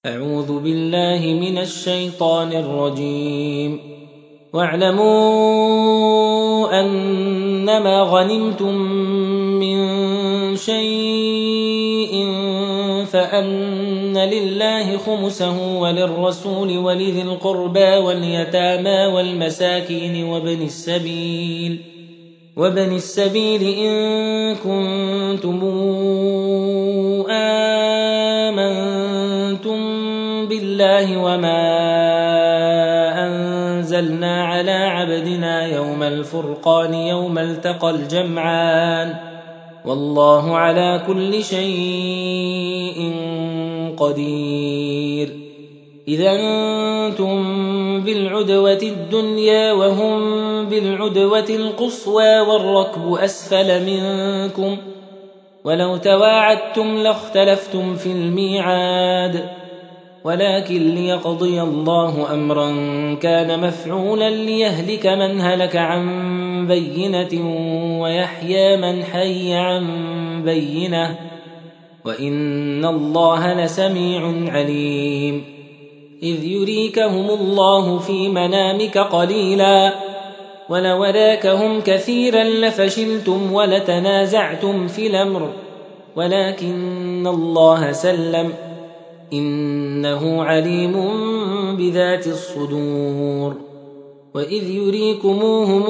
أعوذ بالله من الشيطان الرجيم. واعلموا أنما غنمتم من شيء فأن لله خمسه وللرسول ولذي القربى واليتامى والمساكين وابن السبيل إن كنتم آمنتم بالله وما أنزلنا على عبدنا يوم الفرقان يوم التقى الجمعان والله على كل شيء قدير. إذا أنتم بالعدوة الدنيا وهم بالعدوة القصوى والركب أسفل منكم ولو تواعدتم لاختلفتم في الميعاد ولكن ليقضي الله أمرا كان مفعولا ليهلك من هلك عن بينة ويحيى من حي عن بينة وإن الله لسميع عليم. إذ يريكهم الله في منامك قليلا ولو راكهم كثيرا لفشلتم ولتنازعتم في الأمر ولكن الله سلم إنه عليم بذات الصدور. وإذ يريكموهم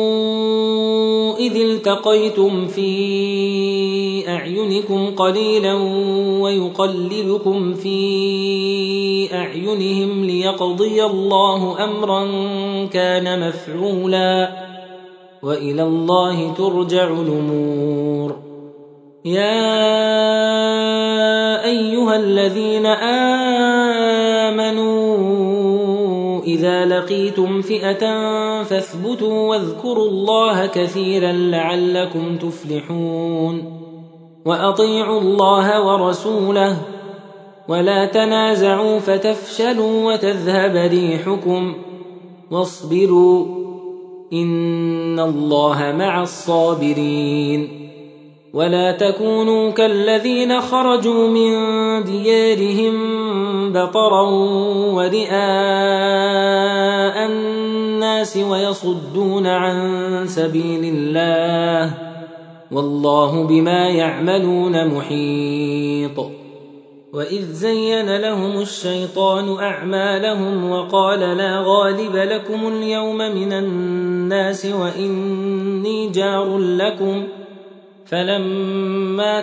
إذ التقيتم في أعينكم قليلا ويقللكم في أعينهم ليقضي الله أمرا كان مفعولا وإلى الله ترجع الأمور. يا أيها الذين آمنوا إذا لقيتم فئة فاثبتوا واذكروا الله كثيرا لعلكم تفلحون. وأطيعوا الله ورسوله ولا تنازعوا فتفشلوا وتذهب ريحكم واصبروا إن الله مع الصابرين. ولا تكونوا كالذين خرجوا من ديارهم بطرا ورئاء الناس ويصدون عن سبيل الله والله بما يعملون محيط. وإذ زين لهم الشيطان أعمالهم وقال لا غالب لكم اليوم من الناس وإني جار لكم فلما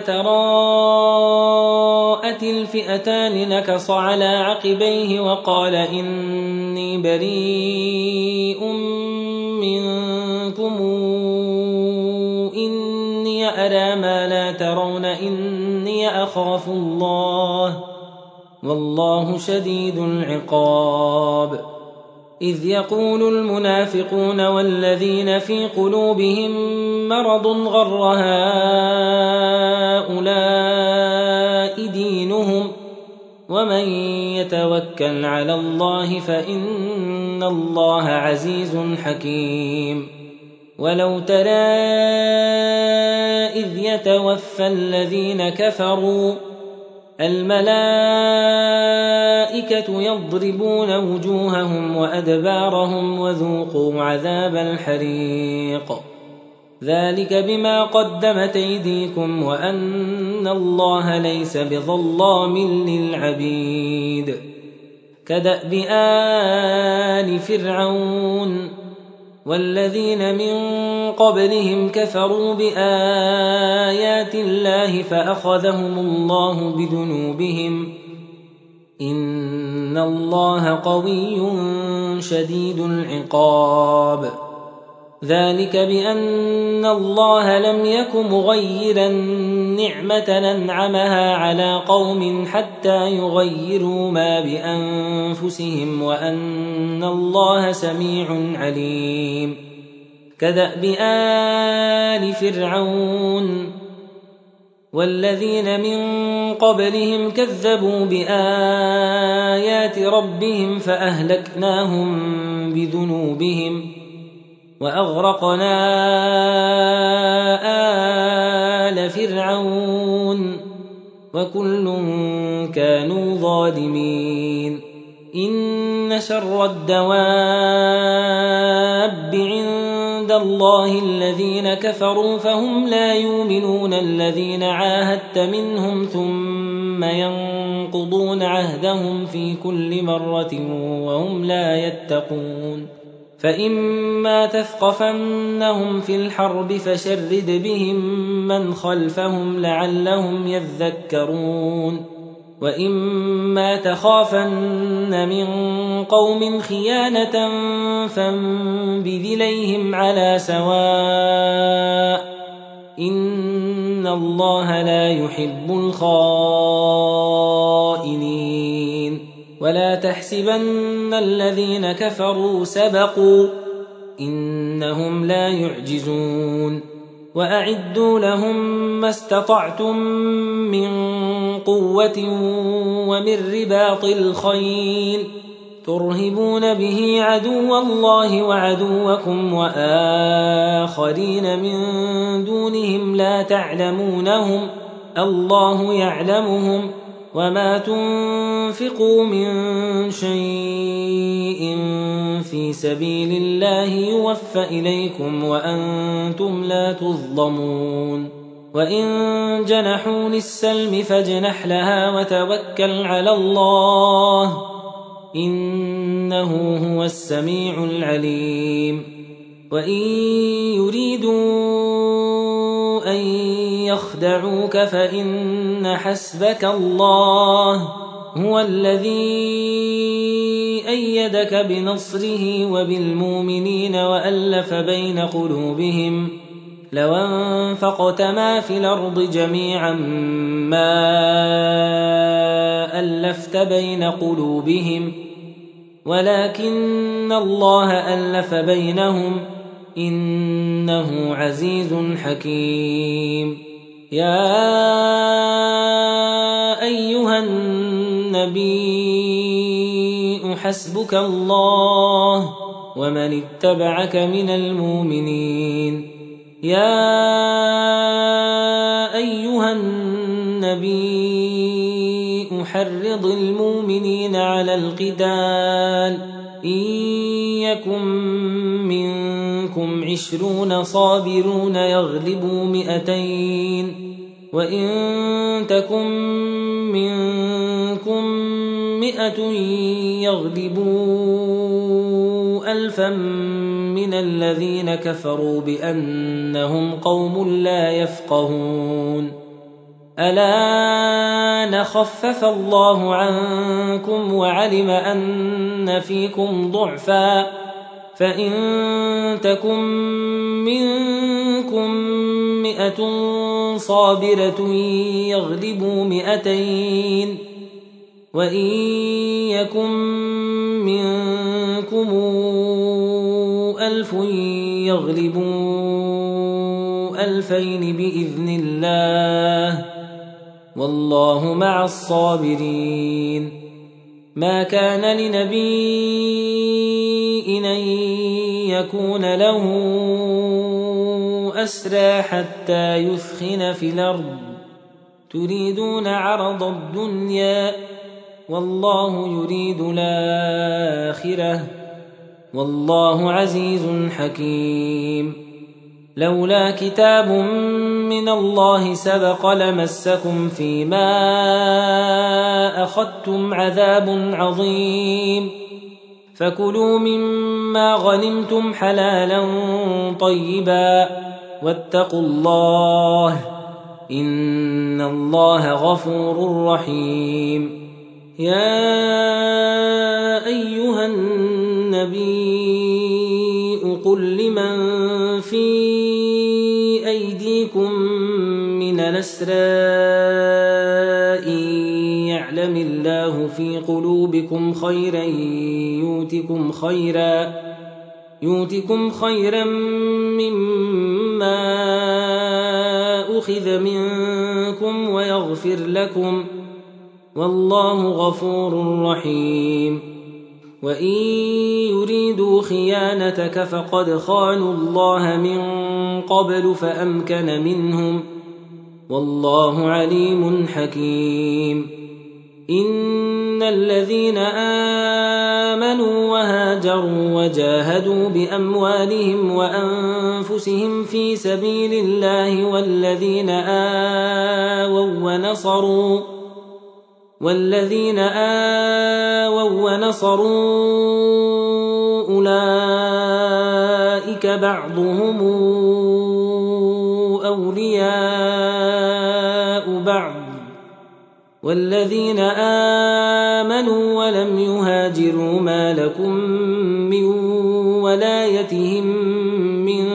تراءت الفئتان نكص على عقبيه وقال إني بريء منكم إني أرى ما لا ترون إني أخاف الله والله شديد العقاب. إذ يقول المنافقون والذين في قلوبهم مرض غر هؤلاء دينهم ومن يتوكل على الله فإن الله عزيز حكيم. ولو ترى إذ يتوفى الذين كفروا الملائكة يضربون وجوههم وأدبارهم وذوقوا عذاب الحريق ذلك بما قدمت أيديكم وأن الله ليس بظلام للعبيد. كدأب آل فرعون والذين من قبلهم كفروا بآيات الله فأخذهم الله بذنوبهم إن الله قوي شديد العقاب. ذلك بأن الله لم يك مغيرا نعمة أنعمها على قوم حتى يغيروا ما بأنفسهم وأن الله سميع عليم. كدأب آل فرعون والذين من قبلهم كذبوا بآيات ربهم فأهلكناهم بذنوبهم وأغرقنا آل فرعون وكل كانوا ظالمين إن شر الدواب عند الله الذين كفروا فهم لا يؤمنون الذين عاهدت منهم ثم ينقضون عهدهم في كل مرة وهم لا يتقون فإما تثقفنهم في الحرب فشرد بهم من خلفهم لعلهم يذكرون وإما تخافن من قوم خيانة فانبذ إليهم على سواء إن الله لا يحب الخائنين ولا تحسبن الذين كفروا سبقوا إنهم لا يعجزون وأعدوا لهم ما استطعتم من قوة ومن رباط الخيل ترهبون به عدو الله وعدوكم وآخرين من دونهم لا تعلمونهم الله يعلمهم وما تنفقوا من شيء في سبيل الله يوفى إليكم وأنتم لا تظلمون وإن جنحوا للسلم فاجنح لها وتوكل على الله إنه هو السميع العليم وإن يريدوا أن يخدعوك فإن حسبك الله هو الذي أيدك بنصره وبالمؤمنين وألف بين قلوبهم لو أنفقت ما في الأرض جميعا ما ألفت بين قلوبهم ولكن الله ألف بينهم إنه عزيز حكيم يا أيها النبي حسبك الله ومن اتبعك من المؤمنين يا أيها النبي حرض المؤمنين على القتال إن يكن منكم 20 صابرون يغلبوا 200 وإن تكن منكم 100 يغلبوا 1000 من الذين كفروا بأنهم قوم لا يفقهون الآن خفف الله عنكم وعلم أن فيكم ضعفا فإن تكن منكم 100 صابرة يغلبوا 200 وإن يكن منكم 1000 يغلبوا 2000 بإذن الله والله مع الصابرين ما كان لنبي أن يكون له أسرى حتى يثخن في الأرض تريدون عرض الدنيا والله يريد الآخرة والله عزيز حكيم لولا كتاب من الله سبق لمسكم فيما أخذتم عذاب عظيم فكلوا مما غنمتم حلالا طيبا واتقوا الله إن الله غفور رحيم يا أيها النبي قل لمن في أيديكم من الأسرى إن يعلم الله في قلوبكم خيرا يؤتكم خيرا مما أخذ منكم ويغفر لكم والله غفور رحيم وإن يريدوا خيانتك فقد خانوا الله من قبل فأمكن منهم والله عليم حكيم إن الذين آمنوا وهاجروا وجاهدوا بأموالهم وأنفسهم في سبيل الله والذين آووا ونصروا أولئك بعضهم أولياء بعض والذين آمنوا ولم يهاجروا ما لكم من ولايتهم من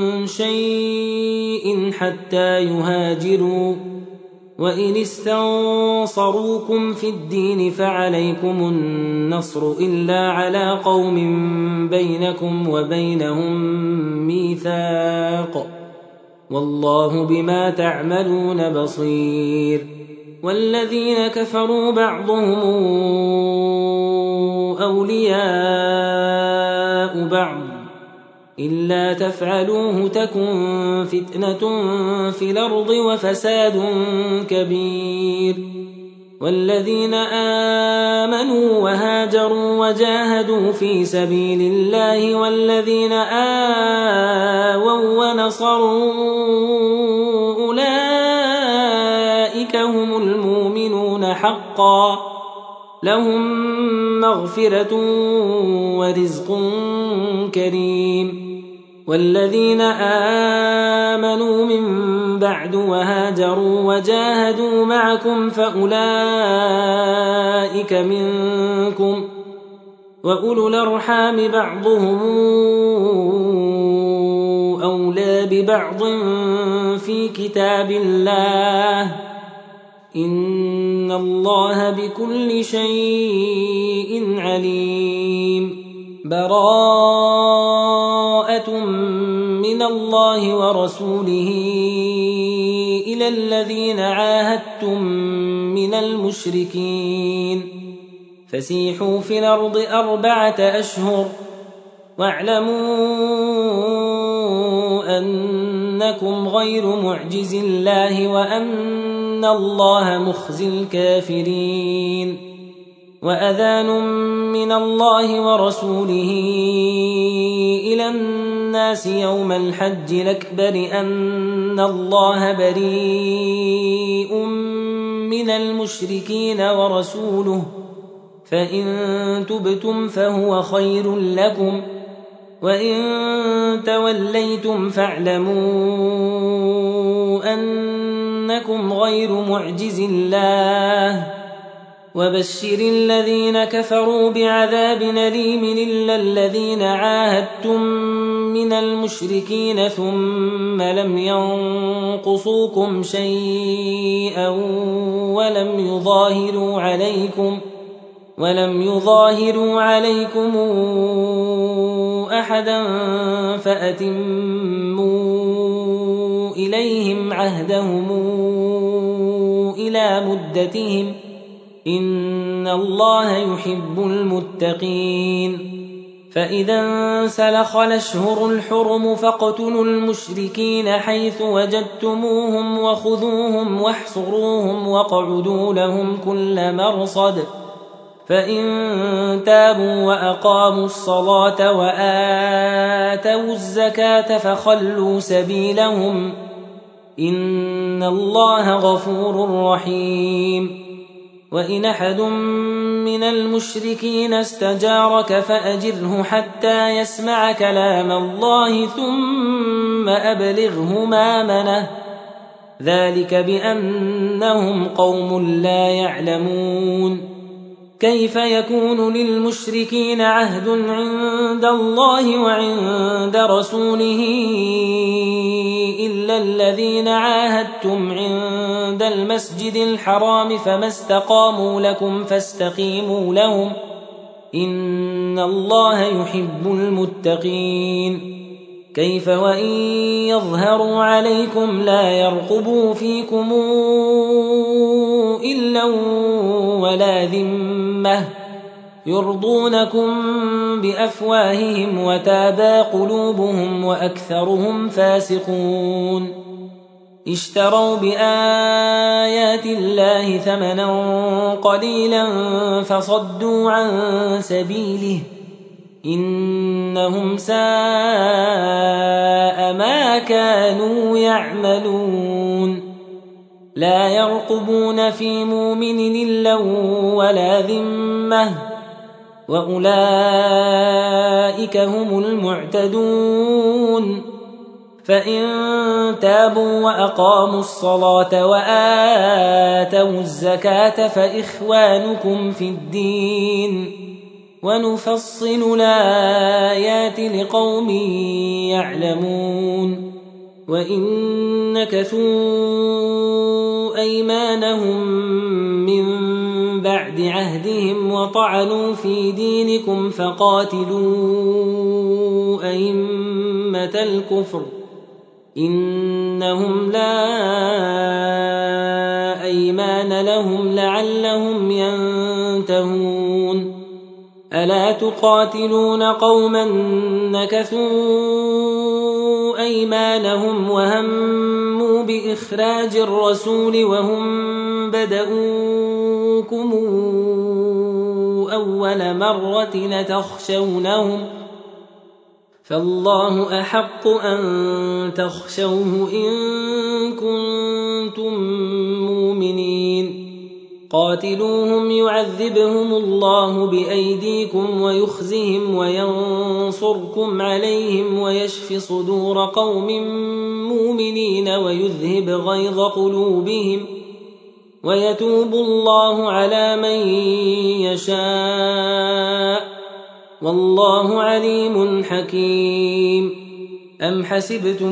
شيء حتى يهاجروا وإن استنصروكم في الدين فعليكم النصر إلا على قوم بينكم وبينهم ميثاق والله بما تعملون بصير والذين كفروا بعضهم أولياء بعض إلا تفعلوه تكن فتنة في الأرض وفساد كبير والذين آمنوا وهاجروا وجاهدوا في سبيل الله والذين آووا ونصروا أولئك هم المؤمنون حقا لهم مغفرة ورزق كريم والذين آمنوا من بعد وهاجروا وجاهدوا معكم فأولئك منكم وأولو الأرحام بعضهم أولى ببعض في كتاب الله إن الله بكل شيء عليم براءة من الله ورسوله إلى الذين عاهدتم من المشركين فسيحوا في الأرض 4 أشهر واعلموا أنكم غير معجز الله وأن الله مخزي الكافرين وأذان من الله ورسوله إلى الناس يوم الحج الأكبر أن الله بريء من المشركين ورسوله فإن تبتم فهو خير لكم وإن توليتم فاعلموا أنكم غير معجز الله وبشر الذين كفروا بعذاب أليم إلا الذين عاهدتم من المشركين ثم لم ينقصوكم شيئا ولم يظاهروا عليكم أحدا فأتموا إليهم عهدهم إلى مدتهم إن الله يحب المتقين فإذا انسلخ الأشهر الحرم فاقتلوا المشركين حيث وجدتموهم وخذوهم واحصروهم واقعدوا لهم كل مرصد فإن تابوا وأقاموا الصلاة وآتوا الزكاة فخلوا سبيلهم إن الله غفور رحيم وإن أحد من المشركين استجارك فأجره حتى يسمع كلام الله ثم أبلغه مأمنه ذلك بأنهم قوم لا يعلمون كيف يكون للمشركين عهد عند الله وعند رسوله إلا الذين عاهدتم عند المسجد الحرام فما استقاموا لكم فاستقيموا لهم إن الله يحب المتقين كيف وإن يظهروا عليكم لا يرقبوا فيكم إلا ولا ذمة يرضونكم بأفواههم وتابى قلوبهم وأكثرهم فاسقون اشتروا بآيات الله ثمنا قليلا فصدوا عن سبيله إنهم ساء ما كانوا يعملون لا يرقبون في مؤمن إلا ولا ذمة وأولئك هم المعتدون فإن تابوا وأقاموا الصلاة وآتوا الزكاة فإخوانكم في الدين ونفصل الآيات لقوم يعلمون وإن نكثوا أيمانهم من بعد عهدهم وطعنوا في دينكم فقاتلوا أئمة الكفر إنهم لا أيمان لهم لعلهم ينتهون ألا تقاتلون قوما نكثوا أيمانهم وهموا بإخراج الرسول وهم بدؤوكم أول مرة تخشونهم فالله أحق أن تخشوه إن كنتم مؤمنين قاتلوهم يعذبهم الله بأيديكم ويخزهم وينصركم عليهم ويشف صدور قوم مؤمنين ويذهب غيظ قلوبهم ويتوب الله على من يشاء والله عليم حكيم أم حسبتم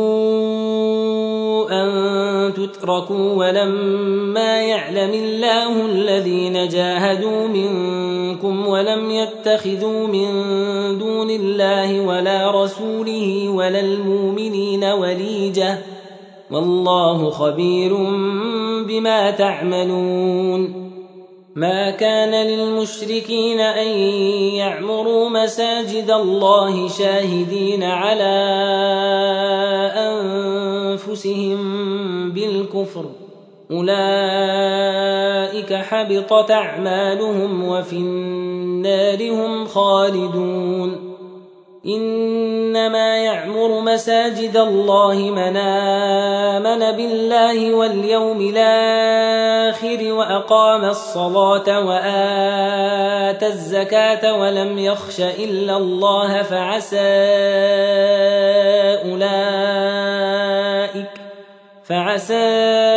أن تتركوا ولما يعلم الله الذين جاهدوا منكم ولم يتخذوا من دون الله ولا رسوله ولا المؤمنين وليجة والله خبير بما تعملون ما كان للمشركين أن يعمروا مساجد الله شاهدين على أنفسهم بالكفر أولئك حبطت أعمالهم وفي النار هم خالدون إنما يعمر مساجد الله من آمن بالله واليوم الآخر وأقام الصلاة وآتى الزكاة ولم يخش إلا الله فعسى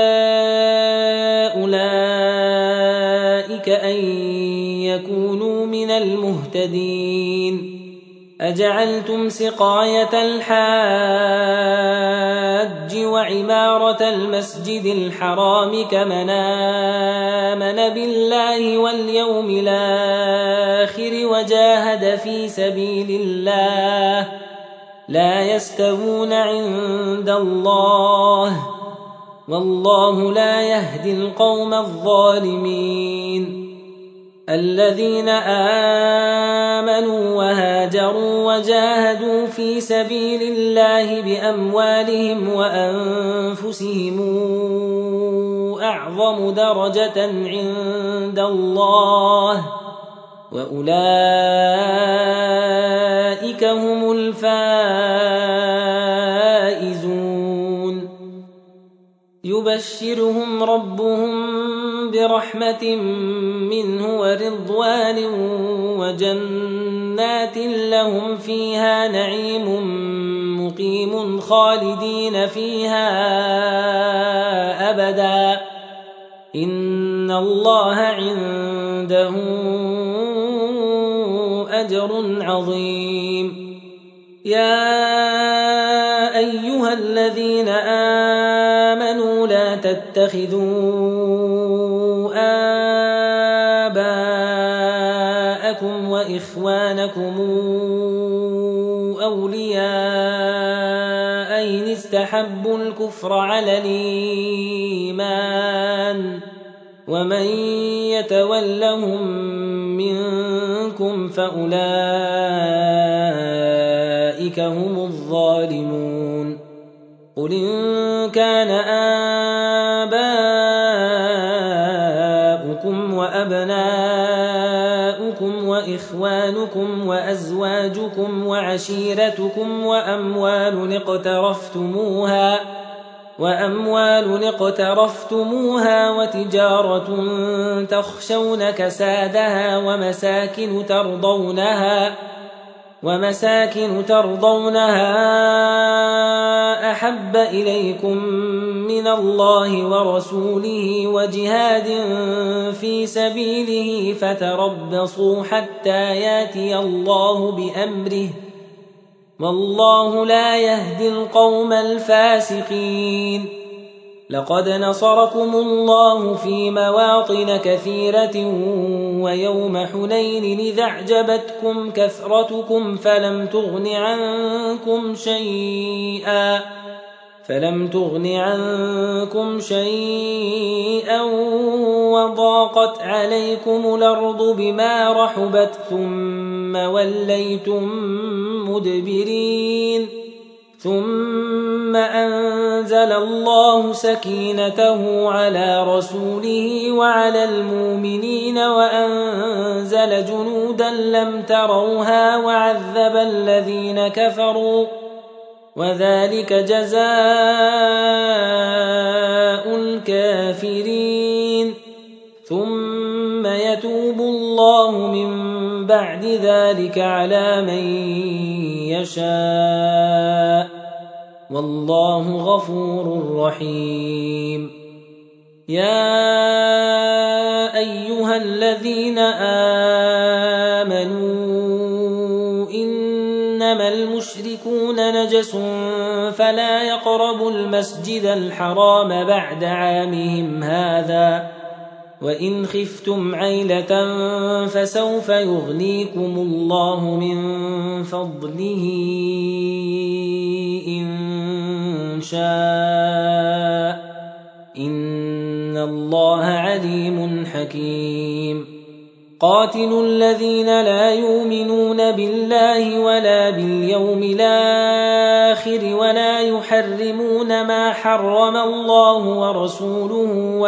أولئك أن يكونوا من المهتدين أجعلتم سقاية الحاج وعمارة المسجد الحرام كمن آمن بالله واليوم الآخر وجاهد في سبيل الله لا يستوون عند الله والله لا يهدي القوم الظالمين الذين آمنوا وهاجروا وجاهدوا في سبيل الله بأموالهم وأنفسهم أعظم درجة عند الله وأولئك هم الفائزون يبشرهم ربهم برحمة منه ورضوان وجنات لهم فيها نعيم مقيم خالدين فيها أبدا إن الله عنده أجر عظيم يا أيها الذين آمنوا لا تتخذوا آباءكم وإخوانكم أولياء إن استحبوا الكفر على الإيمان ومن يتولهم منكم فأولئك هم الظالمون قل إن كان آباؤكم وأبناؤكم وإخوانكم وأزواجكم وعشيرتكم وأموال اقترفتموها وتجارة تخشون كسادها ومساكن ترضونها أحب إليكم من الله ورسوله وجهاد في سبيله فتربصوا حتى ياتي الله بأمره والله لا يهدي القوم الفاسقين. لقد نصركم الله في مواطن كثيرة ويوم حنين إذ أعجبتكم كثرتكم فلم تغن عنكم شيئا وضاقت عليكم الأرض بما رحبت ثم وليتم مدبرين ثم أنزل الله سكينته على رسوله وعلى المؤمنين وأنزل جنودا لم تروها وعذب الذين كفروا وذلك جزاء الكافرين. ثم يتوب الله من بعد ذلك على من يشاء والله غفور رحيم. يا أيها الذين آمنوا إنما المشركون نجس فلا يقربوا المسجد الحرام بعد عامهم هذا وإن خفتم عيلة فسوف يغنيكم الله من فضله إن شاء إن الله عليم حكيم. قاتلوا الذين لا يؤمنون بالله ولا باليوم الآخر ولا يحرمون ما حرم الله ورسوله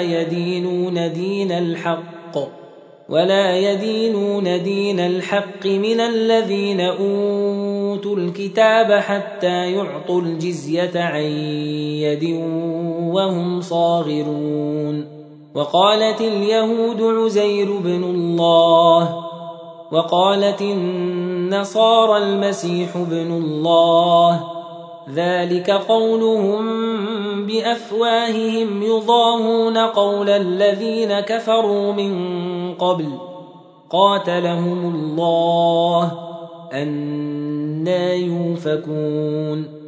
ولا يدينون دين الحق من الذين أوتوا الكتاب حتى يعطوا الجزية عن يد وهم صاغرون. وقالت اليهود عزير بن الله وقالت النصارى المسيح بن الله ذلك قولهم بأفواههم يضاهون قول الذين كفروا من قبل قاتلهم الله أنى يؤفكون.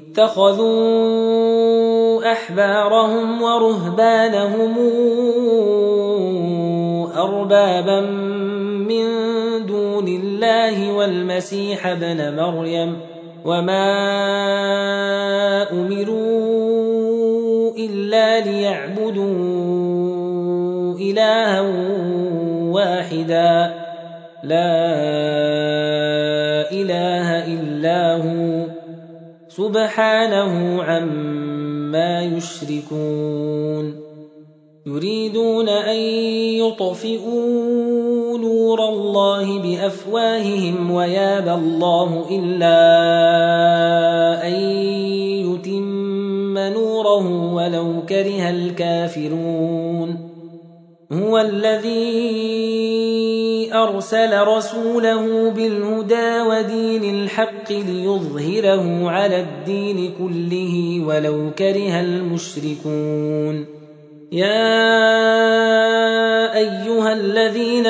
اتخذوا أحبارهم ورهبانهم أربابا من دون الله والمسيح ابن مريم وما أمروا إلا ليعبدوا إلها واحدا لا إله إلا هو سبحانه عما يشركون. يريدون أن يطفئوا نور الله بأفواههم ويابى الله إلا أن يتم نوره ولو كره الكافرون. هو الذي أرسل رسوله بالهدى ودين الحق ليظهره على الدين كله ولو كره المشركون. يا أيها الذين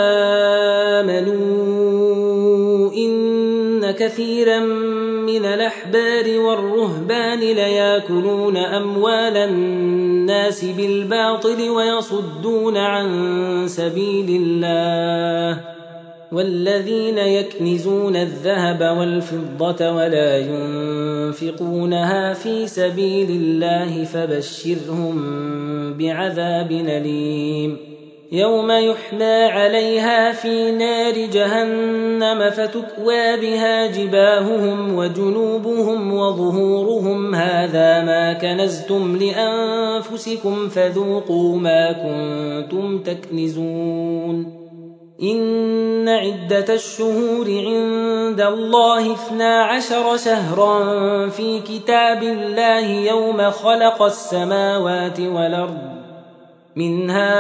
آمنوا إن كثيرا من الأحبار والرهبان ليأكلون أموال الناس بالباطل ويصدون عن سبيل الله والذين يكنزون الذهب والفضة ولا ينفقونها في سبيل الله فبشرهم بعذاب أليم. يوم يحمى عليها في نار جهنم فتكوى بها جباههم وجنوبهم وظهورهم هذا ما كنزتم لأنفسكم فذوقوا ما كنتم تكنزون إن عدة الشهور عند الله 12 شهرا في كتاب الله يوم خلق السماوات والأرض منها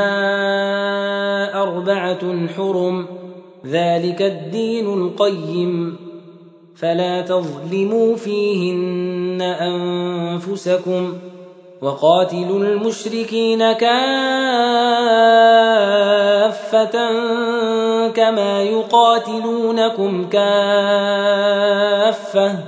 4 حرم ذلك الدين القيم فلا تظلموا فيهن أنفسكم وقاتلوا المشركين كافة كما يقاتلونكم كافة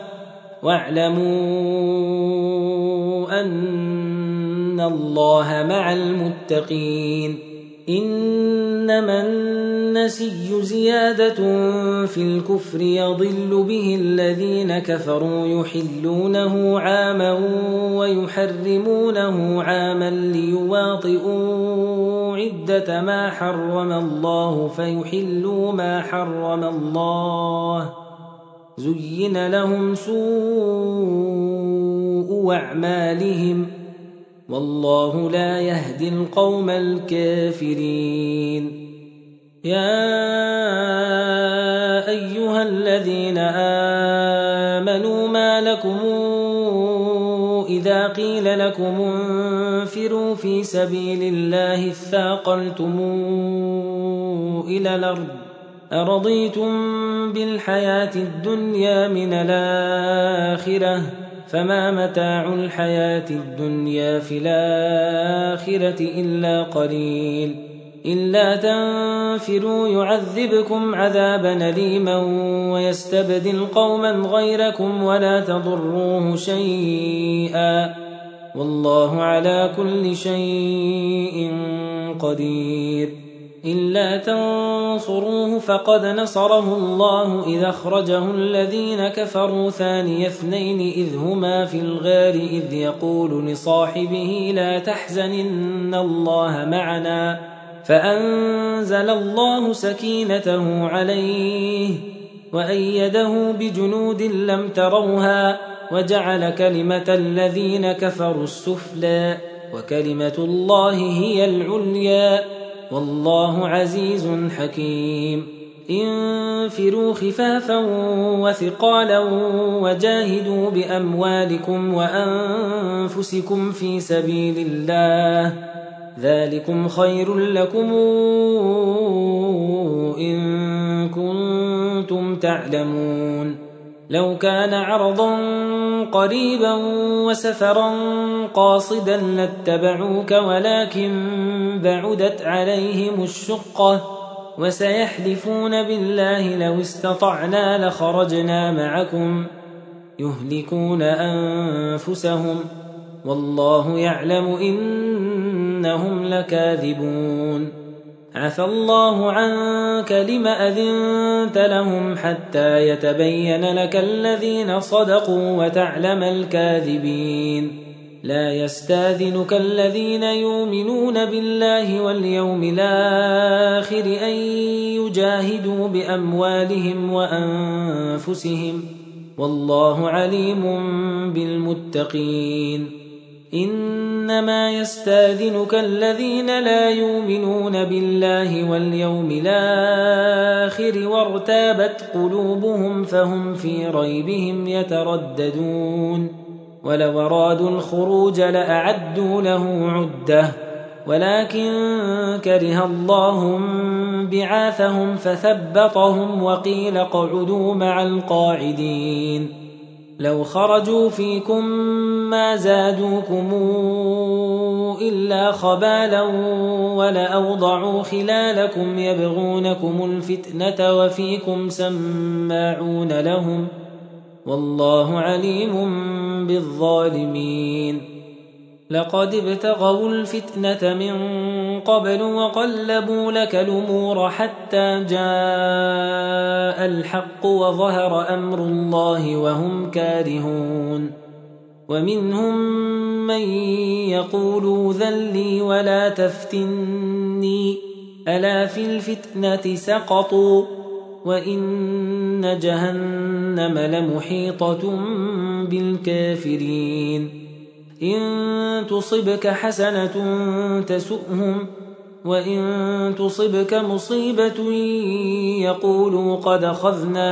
واعلموا أن الله مع المتقين إنما النسي زيادة في الكفر يضل به الذين كفروا يحلونه عاما ويحرمونه عاما ليواطئوا عدة ما حرم الله فيحلوا ما حرم الله زين لهم سوء أعمالهم والله لا يهدي القوم الكافرين يا أيها الذين آمنوا ما لكم إذا قيل لكم انفروا في سبيل الله اثاقلتم إلى الأرض أرضيتم بالحياة الدنيا من الآخرة فما متاع الحياة الدنيا في الآخرة إلا قليل إلا تنفروا يعذبكم عذابا أليما ويستبدل قوما غيركم ولا تضروه شيئا والله على كل شيء قدير إلا تنصروه فقد نصره الله إذ أخرجه الذين كفروا ثاني اثنين إذ هما في الغار إذ يقول لصاحبه لا تحزن إن الله معنا فأنزل الله سكينته عليه وأيده بجنود لم تروها وجعل كلمة الذين كفروا السفلى وكلمة الله هي العليا والله عزيز حكيم انفروا خفافا وثقالا وجاهدوا بأموالكم وأنفسكم في سبيل الله ذلكم خير لكم إن كنتم تعلمون لو كان عرضا قريبا وسفرا قاصدا لاتبعوك ولكن بعدت عليهم الشقة وسيحلفون بالله لو استطعنا لخرجنا معكم يهلكون أنفسهم والله يعلم إنهم لكاذبون عفى الله عنك لم أذنت لهم حتى يتبين لك الذين صدقوا وتعلم الكاذبين لا يستاذنك الذين يؤمنون بالله واليوم الآخر أن يجاهدوا بأموالهم وأنفسهم والله عليم بالمتقين إنما يستاذنك الذين لا يؤمنون بالله واليوم الآخر وارتابت قلوبهم فهم في ريبهم يترددون ولو أرادوا الخروج لأعدوا له عدة ولكن كره الله بعاثهم فثبطهم وقيل اقعدوا مع القاعدين لو خرجوا فيكم ما زادوكم إلا خبالا ولأوضعوا خلالكم يبغونكم الفتنة وفيكم سماعون لهم والله عليم بالظالمين لقد ابتغوا الفتنة من قبل وقلبوا لك الأمور حتى جاء الحق وظهر أمر الله وهم كارهون ومنهم من يقول ذل لي ولا تفتني ألا في الفتنة سقطوا وإن جهنم لمحيطة بالكافرين إن تصبك حسنة تسؤهم وإن تصبك مصيبة يقولوا قد أخذنا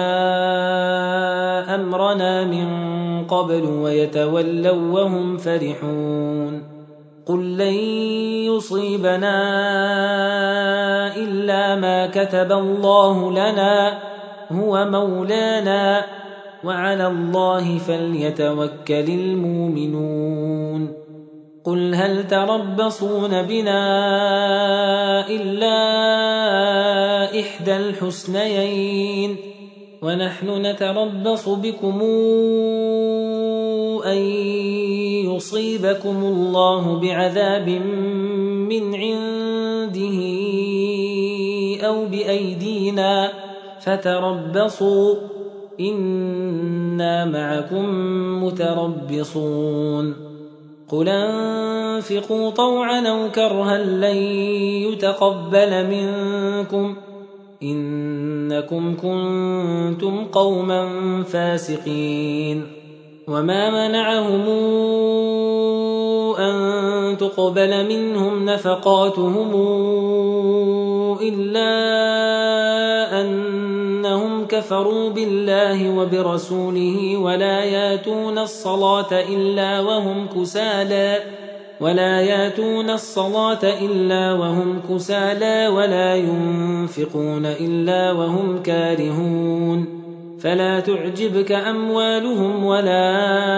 أمرنا من قبل ويتولوا وهم فرحون قل لن يصيبنا إلا ما كتب الله لنا هو مولانا وعلى الله فليتوكل المؤمنون قل هل تربصون بنا إلا إحدى الحسنيين ونحن نتربص بكم أن يصيبكم الله بعذاب من عنده أو بأيدينا فتربصوا إنا معكم متربصون قل انفقوا طوعا أو كرها لن يتقبل منكم إنكم كنتم قوما فاسقين وما منعهم أن تقبل منهم نفقاتهم إلا أنهم كفروا بالله وبرسوله ولا ياتون الصلاة إلا وهم كسالى ولا ينفقون إلا وهم كارهون فلا تعجبك أموالهم ولا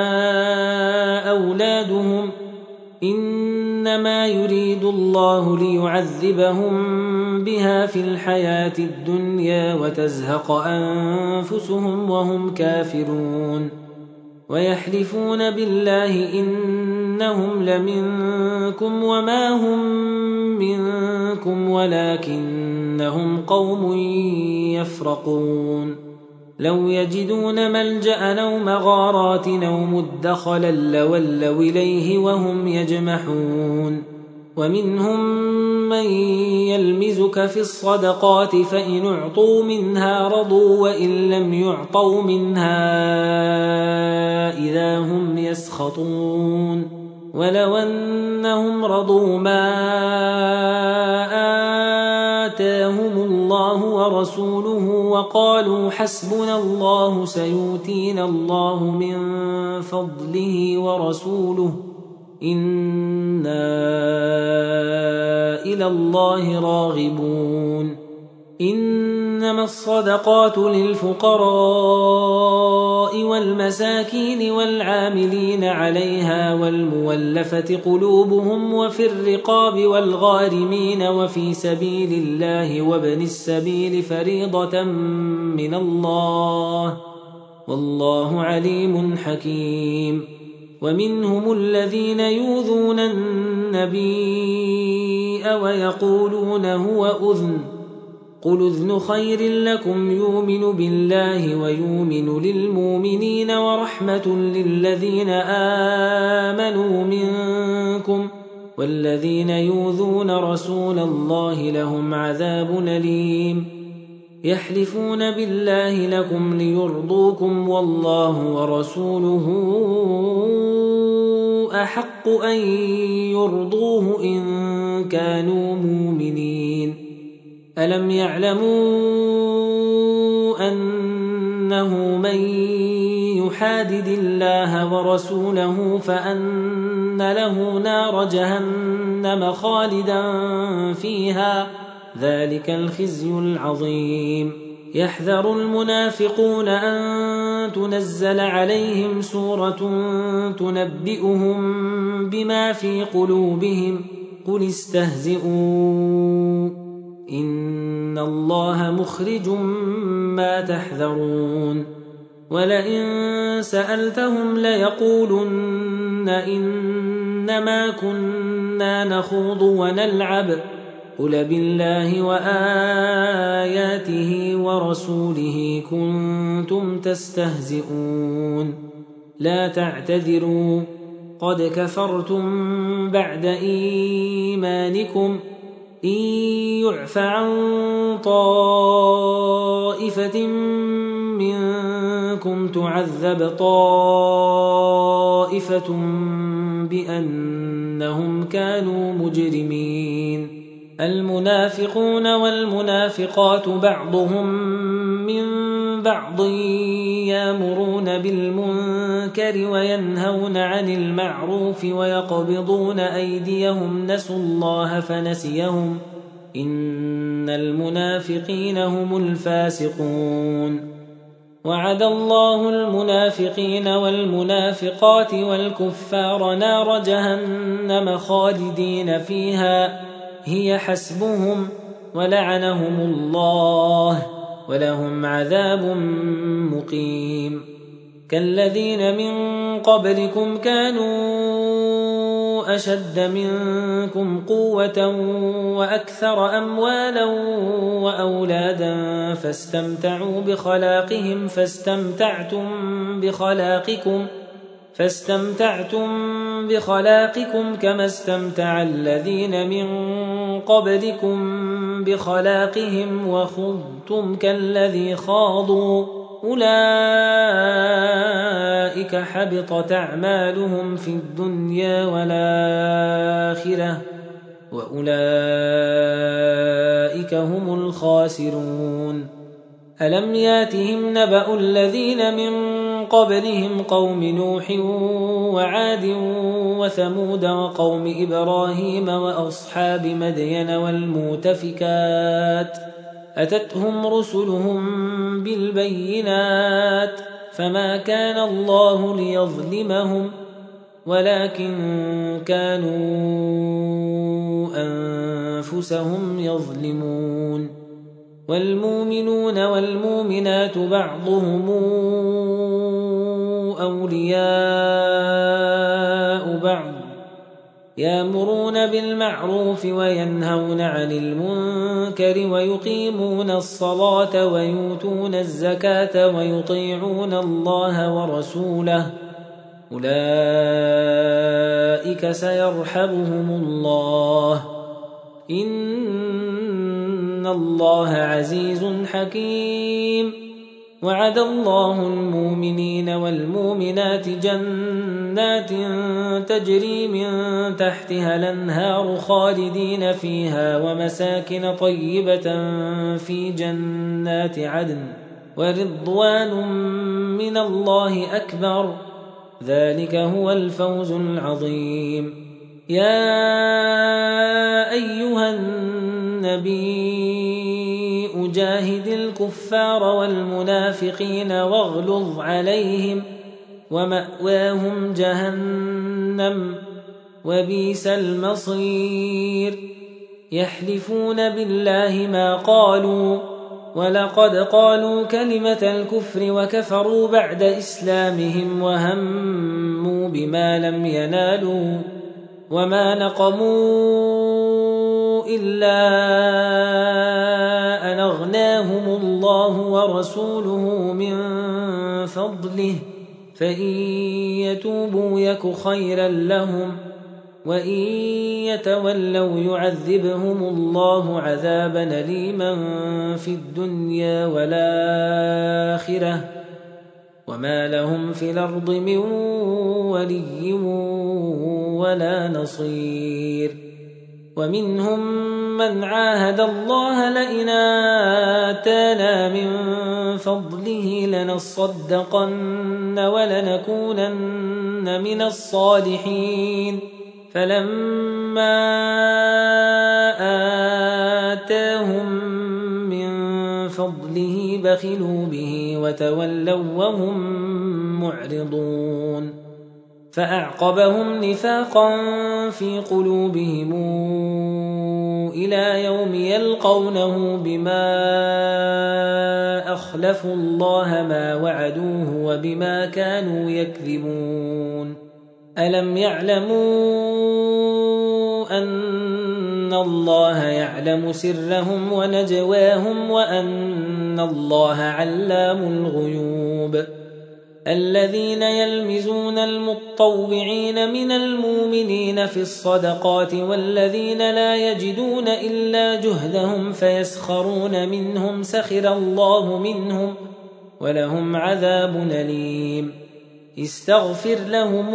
أولادهم إنما يريد الله ليعذبهم بها في الحياة الدنيا وتزهق أنفسهم وهم كافرون ويحلفون بالله إنهم لمنكم وما هم منكم ولكنهم قوم يفرقون لو يجدون ملجأ أو مغارات أو مدخلا لولوا إليه وهم يجمحون ومنهم من يلمزك في الصدقات فإن اعطوا منها رضوا وإن لم يعطوا منها إذا هم يسخطون ولو أنهم رضوا ما آتاهم الله ورسوله وقالوا حسبنا الله سيؤتينا الله من فضله ورسوله إنا إلى الله راغبون إنما الصدقات للفقراء والمساكين والعاملين عليها والمولفة قلوبهم وفي الرقاب والغارمين وفي سبيل الله وابن السبيل فريضة من الله والله عليم حكيم ومنهم الذين يؤذون النبي ويقولون هو أذن قل أذن خير لكم يؤمن بالله ويؤمن للمؤمنين ورحمة للذين آمنوا منكم والذين يؤذون رسول الله لهم عذاب أليم يحلفون بالله لكم ليرضوكم والله ورسوله أحق أن يرضوه إن كانوا مؤمنين ألم يعلموا أنه من يحادد الله ورسوله فأن له نار جهنم خالدا فيها ذلك الخزي العظيم يحذر المنافقون أن تنزل عليهم سورة تنبئهم بما في قلوبهم قل استهزئوا إن الله مخرج ما تحذرون ولئن سألتهم ليقولن إنما كنا نخوض ونلعب قل بالله وآياته ورسوله كنتم تستهزئون لا تعتذروا قد كفرتم بعد إيمانكم إن يعف عن طائفة منكم تعذب طائفة بأنهم كانوا مجرمين. المنافقون والمنافقات بعضهم من بعض يأمرون بالمنكر وينهون عن المعروف ويقبضون أيديهم نسوا الله فنسيهم إن المنافقين هم الفاسقون. وعد الله المنافقين والمنافقات والكفار نار جهنم خالدين فيها هي حسبهم ولعنهم الله ولهم عذاب مقيم. كالذين من قبلكم كانوا أشد منكم قوة وأكثر أموالا وأولادا فاستمتعوا فاستمتعتم بخلاقكم كما استمتع الذين من قبلكم بخلاقهم وخضتم كالذي خاضوا أولئك حبطت أعمالهم في الدنيا والآخرة وأولئك هم الخاسرون. ألم ياتهم نبأ الذين من قبلهم قوم نوح وعاد وثمود وقوم إبراهيم وأصحاب مدين والمؤتفكات أتتهم رسلهم بالبينات فما كان الله ليظلمهم ولكن كانوا أنفسهم يظلمون. والمؤمنون والمؤمنات بعضهم أولياء بعض يأمرون بالمعروف وينهون عن المنكر ويقيمون الصلاة ويؤتون الزكاة ويطيعون الله ورسوله أولئك سيرحمهم الله إن الله عزيز حكيم. وعد الله المؤمنين والمؤمنات جنات تجري من تحتها الأنهار خالدين فيها ومساكن طيبة في جنات عدن ورضوان من الله أكبر ذلك هو الفوز العظيم. يا أيها النبي جاهد الكفار والمنافقين واغلظ عليهم ومأواهم جهنم وبئس المصير. يحلفون بالله ما قالوا ولقد قالوا كلمة الكفر وكفروا بعد إسلامهم وهموا بما لم ينالوا وما نقموا إلا أن أغناهم الله ورسوله من فضله فإن يتوبوا يك خيرا لهم وإن يتولوا يعذبهم الله عذابا أليما في الدنيا والآخرة وما لهم في الأرض من ولي ولا نصير. ومنهم من عاهد الله لئن آتانا من فضله لنصدقن ولنكونن من الصالحين فلما آتاهم من فضله بخلوا به وتولوا وهم معرضون. فأعقبهم نفاقا في قلوبهم إلى يوم يلقونه بما أخلفوا الله ما وعدوه وبما كانوا يكذبون. ألم يعلموا أن الله يعلم سرهم ونجواهم وأن الله علام الغيوب. الذين يلمزون المطوعين من المؤمنين في الصدقات والذين لا يجدون إلا جهدهم فيسخرون منهم سخر الله منهم ولهم عذاب أليم استغفر لهم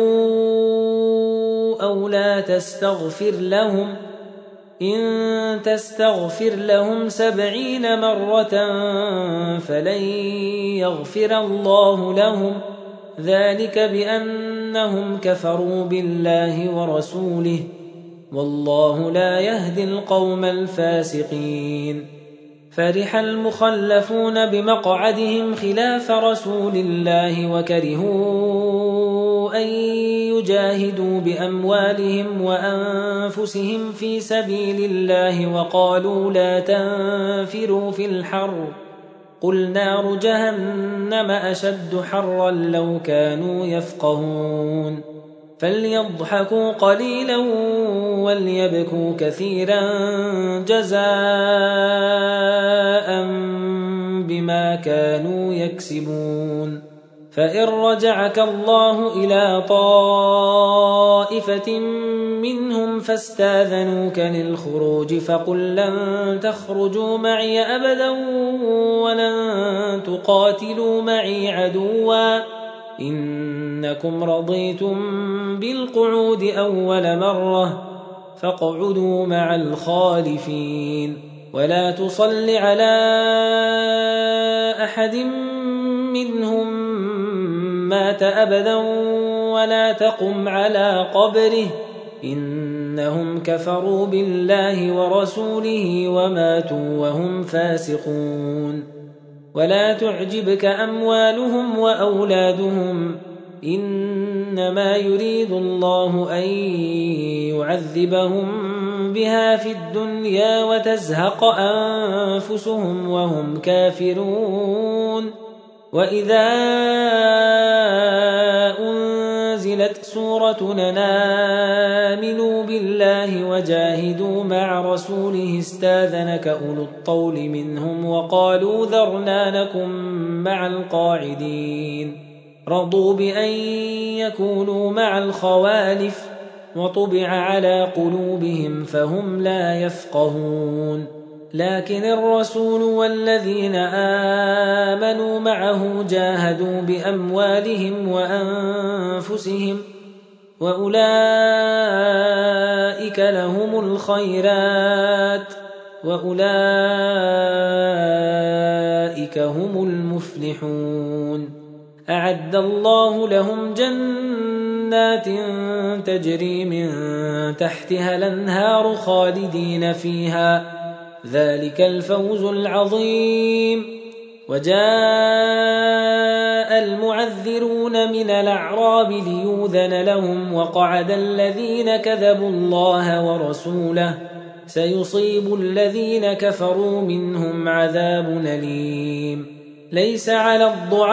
أو لا تستغفر لهم إن تستغفر لهم 70 مرة فلن يغفر الله لهم ذلك بأنهم كفروا بالله ورسوله والله لا يهدي القوم الفاسقين فرح المخلفون بمقعدهم خلاف رسول الله وكرهوا أن يجاهدوا بأموالهم وأنفسهم في سبيل الله وقالوا لا تنفروا في الحر قل نار جهنم أشد حرا لو كانوا يفقهون فليضحكوا قليلا وليبكوا كثيرا جزاء بما كانوا يكسبون فإن رجعك الله إلى طائفة منهم فاستاذنوك للخروج فقل لن تخرجوا معي أبدا ولن تقاتلوا معي عدوا إنكم رضيتم بالقعود أول مرة فاقعدوا مع الخالفين ولا تصل على أحد منهم مات أبدا ولا تقم على قبره إنهم كفروا بالله ورسوله وماتوا وهم فاسقون ولا تعجبك أموالهم وأولادهم إنما يريد الله أن يعذبهم بها في الدنيا وتزهق أنفسهم وهم كافرون وإذا أنزلت سورة آمنوا بالله وجاهدوا مع رسوله استاذنك أولو الطول منهم وقالوا ذرنا لكم مع القاعدين رضوا بأن يكونوا مع الخوالف وطبع على قلوبهم فهم لا يفقهون لكن الرسول والذين آمنوا معه جاهدوا بأموالهم وأنفسهم وأولئك لهم الخيرات وأولئك هم المفلحون أعد الله لهم جنات تجري من تحتها الأنهار خالدين فيها ذلك الفوز العظيم وجاء المعذرون من الأعراب ليؤذن لهم وقعد الذين كذبوا الله ورسوله سيصيب الذين كفروا منهم عذاب أليم ليس على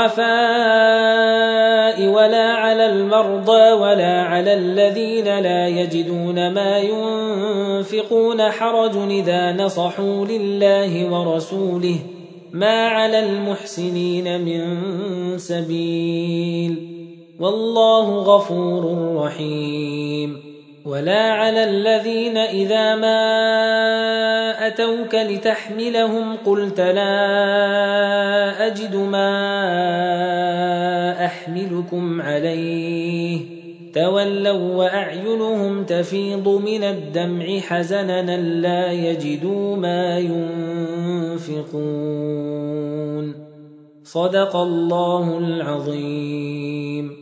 الضعفاء ولا على المرضى ولا على الذين لا يجدون ما ينفقون حرج إذا نصحوا لله ورسوله ما على المحسنين من سبيل والله غفور رحيم ولا على الذين إذا ما أتوك لتحملهم قلت لا أجد ما أحملكم عليه تولوا وأعينهم تفيض من الدمع حزنا لا يجدوا ما ينفقون صدق الله العظيم.